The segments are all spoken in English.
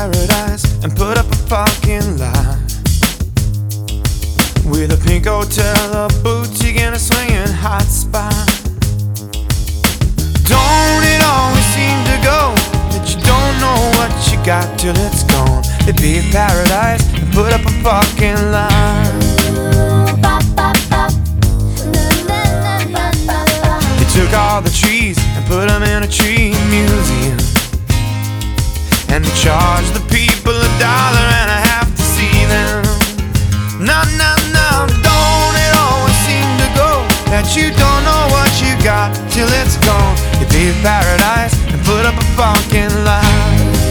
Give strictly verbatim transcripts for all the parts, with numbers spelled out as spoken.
paradise and put up a fucking lie. With a pink hotel, a boutique, and a swinging hot spot. Don't it always seem to go that you don't know what you got till it's gone? They be paradise and put up a fucking lie. They took all the trees and put them in a tree museum, and they charged the people a dollar and a half to see them. No, no, no, don't it always seem to go that you don't know what you got till it's gone? You be paradise and put up a fucking lie.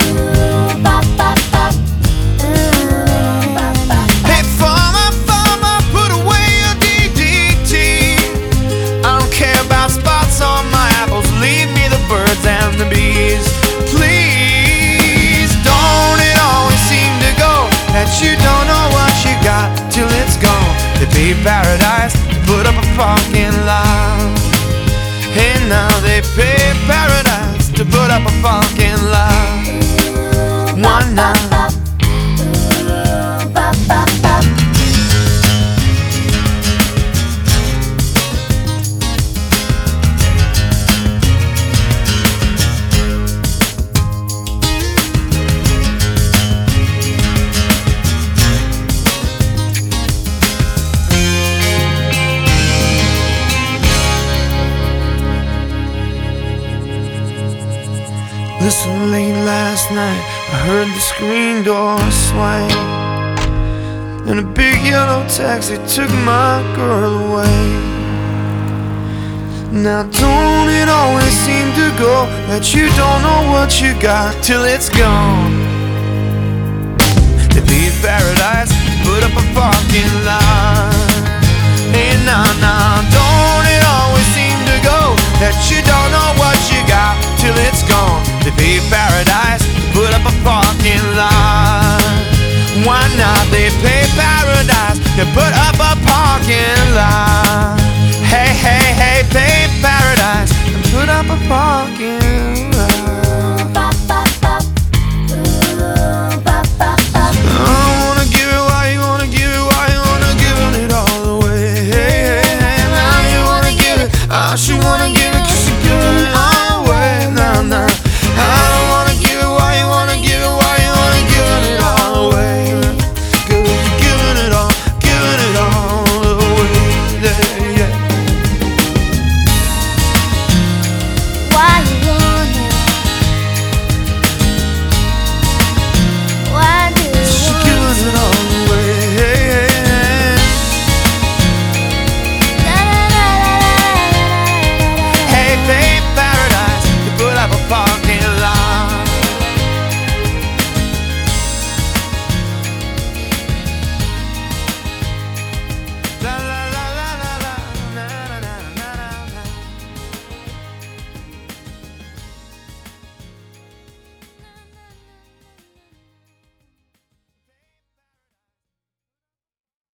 Hey, farmer, farmer, put away your D D T. I don't care about spots on my apples, leave me the birds and the bees. Please, don't it always seem to go that you don't know what you got till it's gone? They pay paradise to put up a fucking lie. Hey, now they pay paradise to put up a fucking lie. One night. Listen, late last night I heard the screen door swing, and a big yellow taxi took my girl away. Now don't it always seem to go that you don't know what you got till it's gone? They leave paradise